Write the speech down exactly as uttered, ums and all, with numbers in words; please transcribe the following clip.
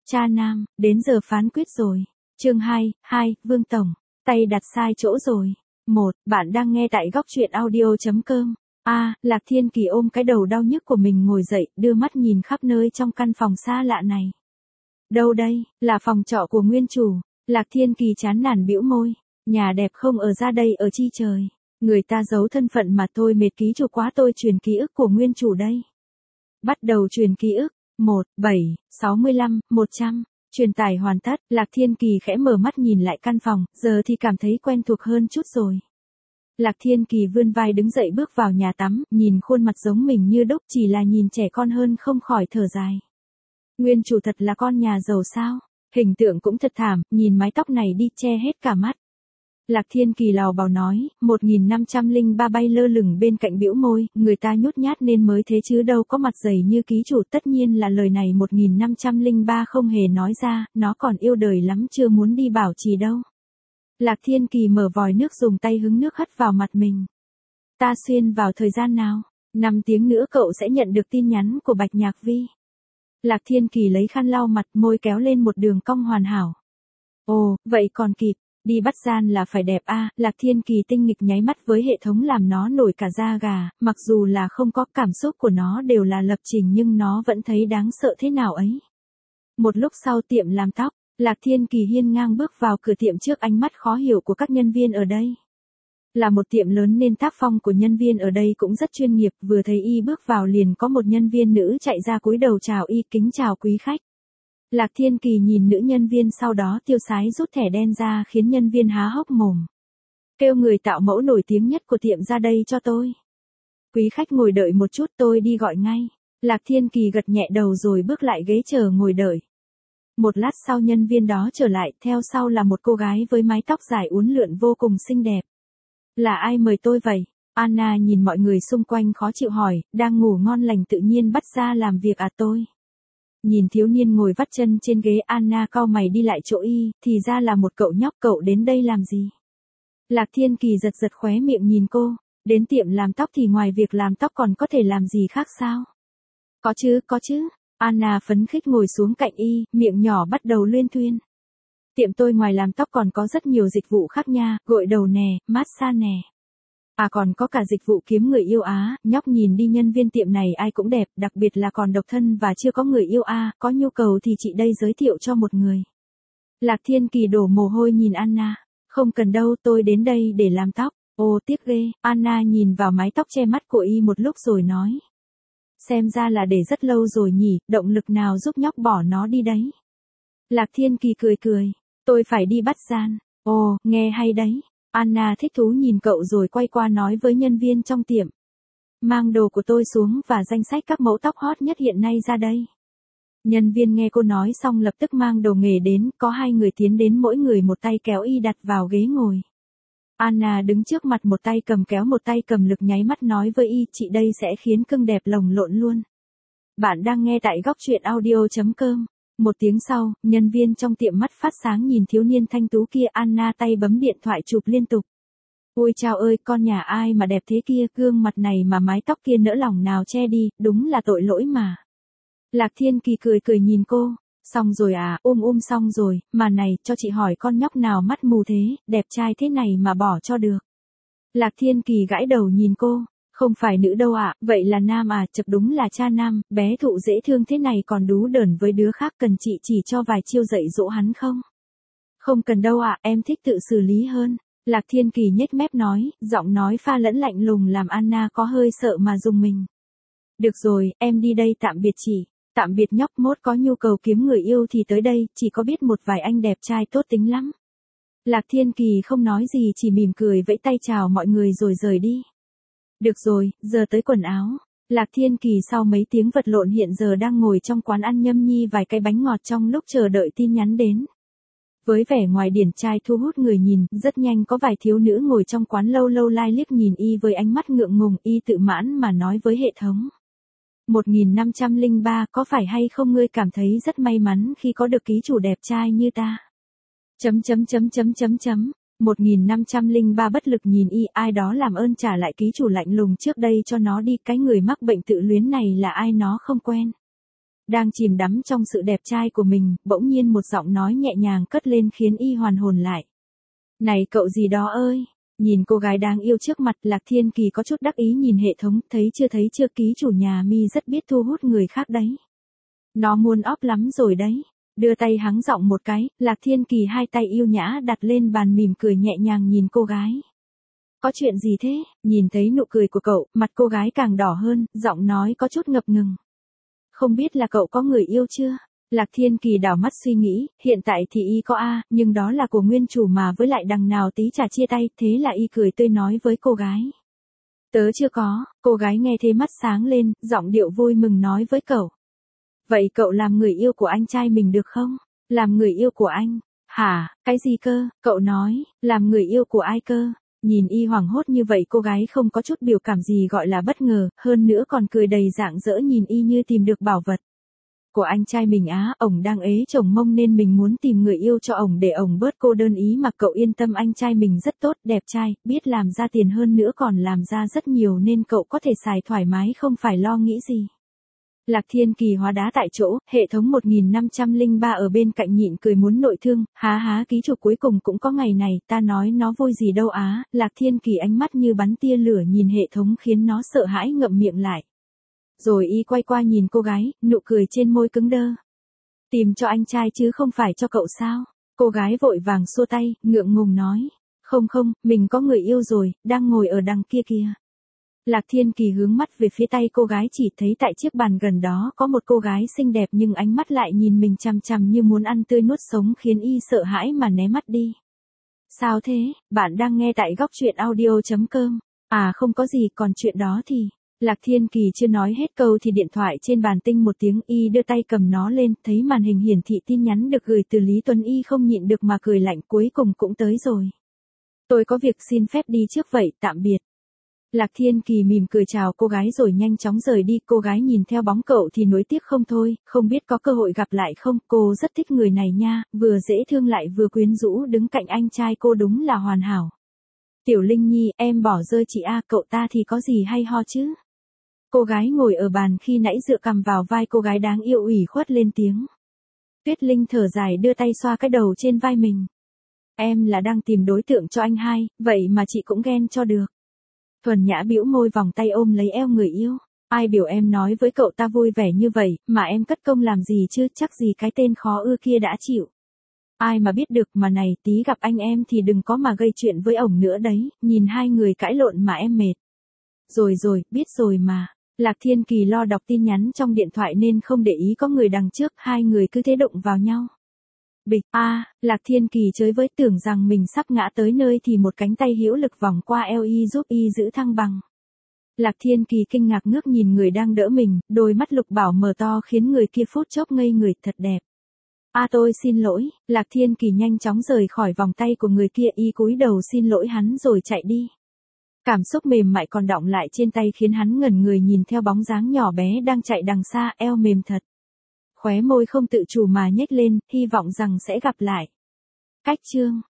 Cha nam, đến giờ phán quyết rồi. Chương hai, hai, Vương Tổng, tay đặt sai chỗ rồi. một. Bạn đang nghe tại góc truyện audio chấm com. A, Lạc Thiên Kỳ ôm cái đầu đau nhức của mình ngồi dậy, đưa mắt nhìn khắp nơi trong căn phòng xa lạ này. Đâu đây, là phòng trọ của nguyên chủ. Lạc Thiên Kỳ chán nản bĩu môi. Nhà đẹp không ở ra đây ở chi trời. Người ta giấu thân phận mà tôi mệt ký chủ quá, tôi truyền ký ức của nguyên chủ đây. Bắt đầu truyền ký ức. một, bảy, sáu mươi lăm, một trăm. Truyền tải hoàn tất, Lạc Thiên Kỳ khẽ mở mắt nhìn lại căn phòng, giờ thì cảm thấy quen thuộc hơn chút rồi. Lạc Thiên Kỳ vươn vai đứng dậy bước vào nhà tắm, nhìn khuôn mặt giống mình như đúc, chỉ là nhìn trẻ con hơn không khỏi thở dài. Nguyên chủ thật là con nhà giàu sao? Hình tượng cũng thật thảm, nhìn mái tóc này đi che hết cả mắt. Lạc Thiên Kỳ lào bào nói, một nghìn năm trăm lẻ ba bay lơ lửng bên cạnh bĩu môi, người ta nhút nhát nên mới thế chứ đâu có mặt dày như ký chủ, tất nhiên là lời này một nghìn năm trăm lẻ ba không hề nói ra, nó còn yêu đời lắm chưa muốn đi bảo trì đâu. Lạc Thiên Kỳ mở vòi nước dùng tay hứng nước hất vào mặt mình. Ta xuyên vào thời gian nào? năm tiếng nữa cậu sẽ nhận được tin nhắn của Bạch Nhạc Vi. Lạc Thiên Kỳ lấy khăn lau mặt, môi kéo lên một đường cong hoàn hảo. Ồ, vậy còn kịp. Đi bắt gian là phải đẹp a, à, Lạc Thiên Kỳ tinh nghịch nháy mắt với hệ thống làm nó nổi cả da gà, mặc dù là không có cảm xúc của nó đều là lập trình nhưng nó vẫn thấy đáng sợ thế nào ấy. Một lúc sau tiệm làm tóc, Lạc Thiên Kỳ hiên ngang bước vào cửa tiệm trước ánh mắt khó hiểu của các nhân viên ở đây. Là một tiệm lớn nên tác phong của nhân viên ở đây cũng rất chuyên nghiệp, vừa thấy y bước vào liền có một nhân viên nữ chạy ra cúi đầu chào y, kính chào quý khách. Lạc Thiên Kỳ nhìn nữ nhân viên sau đó tiêu sái rút thẻ đen ra khiến nhân viên há hốc mồm. Kêu người tạo mẫu nổi tiếng nhất của tiệm ra đây cho tôi. Quý khách ngồi đợi một chút, tôi đi gọi ngay. Lạc Thiên Kỳ gật nhẹ đầu rồi bước lại ghế chờ ngồi đợi. Một lát sau nhân viên đó trở lại, theo sau là một cô gái với mái tóc dài uốn lượn vô cùng xinh đẹp. Là ai mời tôi vậy? Anna nhìn mọi người xung quanh khó chịu hỏi, đang ngủ ngon lành tự nhiên bắt ra làm việc à tôi? Nhìn thiếu niên ngồi vắt chân trên ghế, Anna cau mày đi lại chỗ y, thì ra là một cậu nhóc, cậu đến đây làm gì? Lạc Thiên Kỳ giật giật khóe miệng nhìn cô, đến tiệm làm tóc thì ngoài việc làm tóc còn có thể làm gì khác sao? Có chứ, có chứ. Anna phấn khích ngồi xuống cạnh y, miệng nhỏ bắt đầu luyên thuyên. Tiệm tôi ngoài làm tóc còn có rất nhiều dịch vụ khác nha, gội đầu nè, massage nè. À còn có cả dịch vụ kiếm người yêu á, nhóc nhìn đi nhân viên tiệm này ai cũng đẹp, đặc biệt là còn độc thân và chưa có người yêu a, có nhu cầu thì chị đây giới thiệu cho một người. Lạc Thiên Kỳ đổ mồ hôi nhìn Anna, không cần đâu, tôi đến đây để làm tóc. Ô tiếc ghê, Anna nhìn vào mái tóc che mắt của y một lúc rồi nói. Xem ra là để rất lâu rồi nhỉ, động lực nào giúp nhóc bỏ nó đi đấy. Lạc Thiên Kỳ cười cười, tôi phải đi bắt gian. Ồ, nghe hay đấy. Anna thích thú nhìn cậu rồi quay qua nói với nhân viên trong tiệm. Mang đồ của tôi xuống và danh sách các mẫu tóc hot nhất hiện nay ra đây. Nhân viên nghe cô nói xong lập tức mang đồ nghề đến, có hai người tiến đến mỗi người một tay kéo y đặt vào ghế ngồi. Anna đứng trước mặt một tay cầm kéo một tay cầm lực nháy mắt nói với y, chị đây sẽ khiến cưng đẹp lồng lộn luôn. Bạn đang nghe tại góc truyện audio chấm com. Một tiếng sau, nhân viên trong tiệm mắt phát sáng nhìn thiếu niên thanh tú kia, Anna tay bấm điện thoại chụp liên tục. Ôi chao ơi, con nhà ai mà đẹp thế kia, gương mặt này mà mái tóc kia nỡ lòng nào che đi, đúng là tội lỗi mà. Lạc Thiên Kỳ cười cười nhìn cô, xong rồi à, um um xong rồi, mà này, cho chị hỏi con nhóc nào mắt mù thế, đẹp trai thế này mà bỏ cho được. Lạc Thiên Kỳ gãi đầu nhìn cô. Không phải nữ đâu ạ, à, vậy là nam à, chật đúng là cha nam, bé thụ dễ thương thế này còn đú đởn với đứa khác, cần chị chỉ cho vài chiêu dạy dỗ hắn không? Không cần đâu ạ, à, em thích tự xử lý hơn. Lạc Thiên Kỳ nhếch mép nói, giọng nói pha lẫn lạnh lùng làm Anna có hơi sợ mà rùng mình. Được rồi, em đi đây, tạm biệt chị. Tạm biệt nhóc, mốt có nhu cầu kiếm người yêu thì tới đây, chỉ có biết một vài anh đẹp trai tốt tính lắm. Lạc Thiên Kỳ không nói gì chỉ mỉm cười vẫy tay chào mọi người rồi rời đi. Được rồi, giờ tới quần áo. Lạc Thiên Kỳ sau mấy tiếng vật lộn hiện giờ đang ngồi trong quán ăn nhâm nhi vài cái bánh ngọt trong lúc chờ đợi tin nhắn đến. Với vẻ ngoài điển trai thu hút người nhìn, rất nhanh có vài thiếu nữ ngồi trong quán lâu lâu lai liếc nhìn y với ánh mắt ngượng ngùng, y tự mãn mà nói với hệ thống. một nghìn năm trăm lẻ ba, có phải hay không ngươi cảm thấy rất may mắn khi có được ký chủ đẹp trai như ta? Chấm chấm chấm chấm chấm chấm. một nghìn năm trăm lẻ ba bất lực nhìn y, ai đó làm ơn trả lại ký chủ lạnh lùng trước đây cho nó đi, cái người mắc bệnh tự luyến này là ai nó không quen. Đang chìm đắm trong sự đẹp trai của mình, bỗng nhiên một giọng nói nhẹ nhàng cất lên khiến y hoàn hồn lại. Này cậu gì đó ơi! Nhìn cô gái đáng yêu trước mặt, Lạc Thiên Kỳ có chút đắc ý nhìn hệ thống, thấy chưa thấy chưa, ký chủ nhà mi rất biết thu hút người khác đấy. Nó muốn óp lắm rồi đấy. Đưa tay hắng giọng một cái, Lạc Thiên Kỳ hai tay yêu nhã đặt lên bàn mỉm cười nhẹ nhàng nhìn cô gái. Có chuyện gì thế? Nhìn thấy nụ cười của cậu, mặt cô gái càng đỏ hơn, giọng nói có chút ngập ngừng. Không biết là cậu có người yêu chưa? Lạc Thiên Kỳ đảo mắt suy nghĩ, hiện tại thì y có a, nhưng đó là của nguyên chủ mà, với lại đằng nào tí chả chia tay, thế là y cười tươi nói với cô gái. Tớ chưa có. Cô gái nghe thế mắt sáng lên, giọng điệu vui mừng nói với cậu. Vậy cậu làm người yêu của anh trai mình được không? Làm người yêu của anh? Hả, cái gì cơ? Cậu nói, làm người yêu của ai cơ? Nhìn y hoảng hốt như vậy, cô gái không có chút biểu cảm gì gọi là bất ngờ, hơn nữa còn cười đầy rạng rỡ nhìn y như tìm được bảo vật. Của anh trai mình á, ổng đang ế chồng mông nên mình muốn tìm người yêu cho ổng để ổng bớt cô đơn ý mà cậu yên tâm, anh trai mình rất tốt, đẹp trai, biết làm ra tiền, hơn nữa còn làm ra rất nhiều nên cậu có thể xài thoải mái không phải lo nghĩ gì. Lạc Thiên Kỳ hóa đá tại chỗ, hệ thống một nghìn năm trăm lẻ ba ở bên cạnh nhịn cười muốn nội thương, há há ký chủ cuối cùng cũng có ngày này, ta nói nó vui gì đâu á. Lạc Thiên Kỳ ánh mắt như bắn tia lửa nhìn hệ thống khiến nó sợ hãi ngậm miệng lại. Rồi y quay qua nhìn cô gái, nụ cười trên môi cứng đơ. Tìm cho anh trai chứ không phải cho cậu sao? Cô gái vội vàng xua tay, ngượng ngùng nói. Không không, mình có người yêu rồi, đang ngồi ở đằng kia kìa. Lạc Thiên Kỳ hướng mắt về phía tay cô gái, chỉ thấy tại chiếc bàn gần đó có một cô gái xinh đẹp nhưng ánh mắt lại nhìn mình chằm chằm như muốn ăn tươi nuốt sống khiến y sợ hãi mà né mắt đi. Sao thế, bạn đang nghe tại góc truyện audio chấm com. À không có gì, còn chuyện đó thì... Lạc Thiên Kỳ chưa nói hết câu thì điện thoại trên bàn tinh một tiếng, y đưa tay cầm nó lên, thấy màn hình hiển thị tin nhắn được gửi từ Lý Tuấn, y không nhịn được mà cười lạnh, cuối cùng cũng tới rồi. Tôi có việc xin phép đi trước vậy, tạm biệt. Lạc Thiên Kỳ mỉm cười chào cô gái rồi nhanh chóng rời đi, cô gái nhìn theo bóng cậu thì nuối tiếc không thôi, không biết có cơ hội gặp lại không, cô rất thích người này nha, vừa dễ thương lại vừa quyến rũ, đứng cạnh anh trai cô đúng là hoàn hảo. Tiểu Linh Nhi, em bỏ rơi chị a, cậu ta thì có gì hay ho chứ? Cô gái ngồi ở bàn khi nãy dựa cằm vào vai cô gái đáng yêu ủy khuất lên tiếng. Tuyết Linh thở dài đưa tay xoa cái đầu trên vai mình. Em là đang tìm đối tượng cho anh hai, vậy mà chị cũng ghen cho được. Thuần Nhã bĩu môi vòng tay ôm lấy eo người yêu. Ai biểu em nói với cậu ta vui vẻ như vậy, mà em cất công làm gì chứ, chắc gì cái tên khó ưa kia đã chịu. Ai mà biết được, mà này, tí gặp anh em thì đừng có mà gây chuyện với ổng nữa đấy, nhìn hai người cãi lộn mà em mệt. Rồi rồi, biết rồi mà. Lạc Thiên Kỳ lo đọc tin nhắn trong điện thoại nên không để ý có người đằng trước, hai người cứ thế đụng vào nhau. Bịch, a, à, Lạc Thiên Kỳ chới với, tưởng rằng mình sắp ngã tới nơi thì một cánh tay hữu lực vòng qua eo y giúp y giữ thăng bằng. Lạc Thiên Kỳ kinh ngạc ngước nhìn người đang đỡ mình, đôi mắt lục bảo mở to khiến người kia phút chốc ngây người, thật đẹp. A à, tôi xin lỗi. Lạc Thiên Kỳ nhanh chóng rời khỏi vòng tay của người kia, y cúi đầu xin lỗi hắn rồi chạy đi. Cảm xúc mềm mại còn đọng lại trên tay khiến hắn ngẩn người nhìn theo bóng dáng nhỏ bé đang chạy đằng xa, eo mềm thật. Khóe môi không tự chủ mà nhếch lên, hy vọng rằng sẽ gặp lại. Cách chương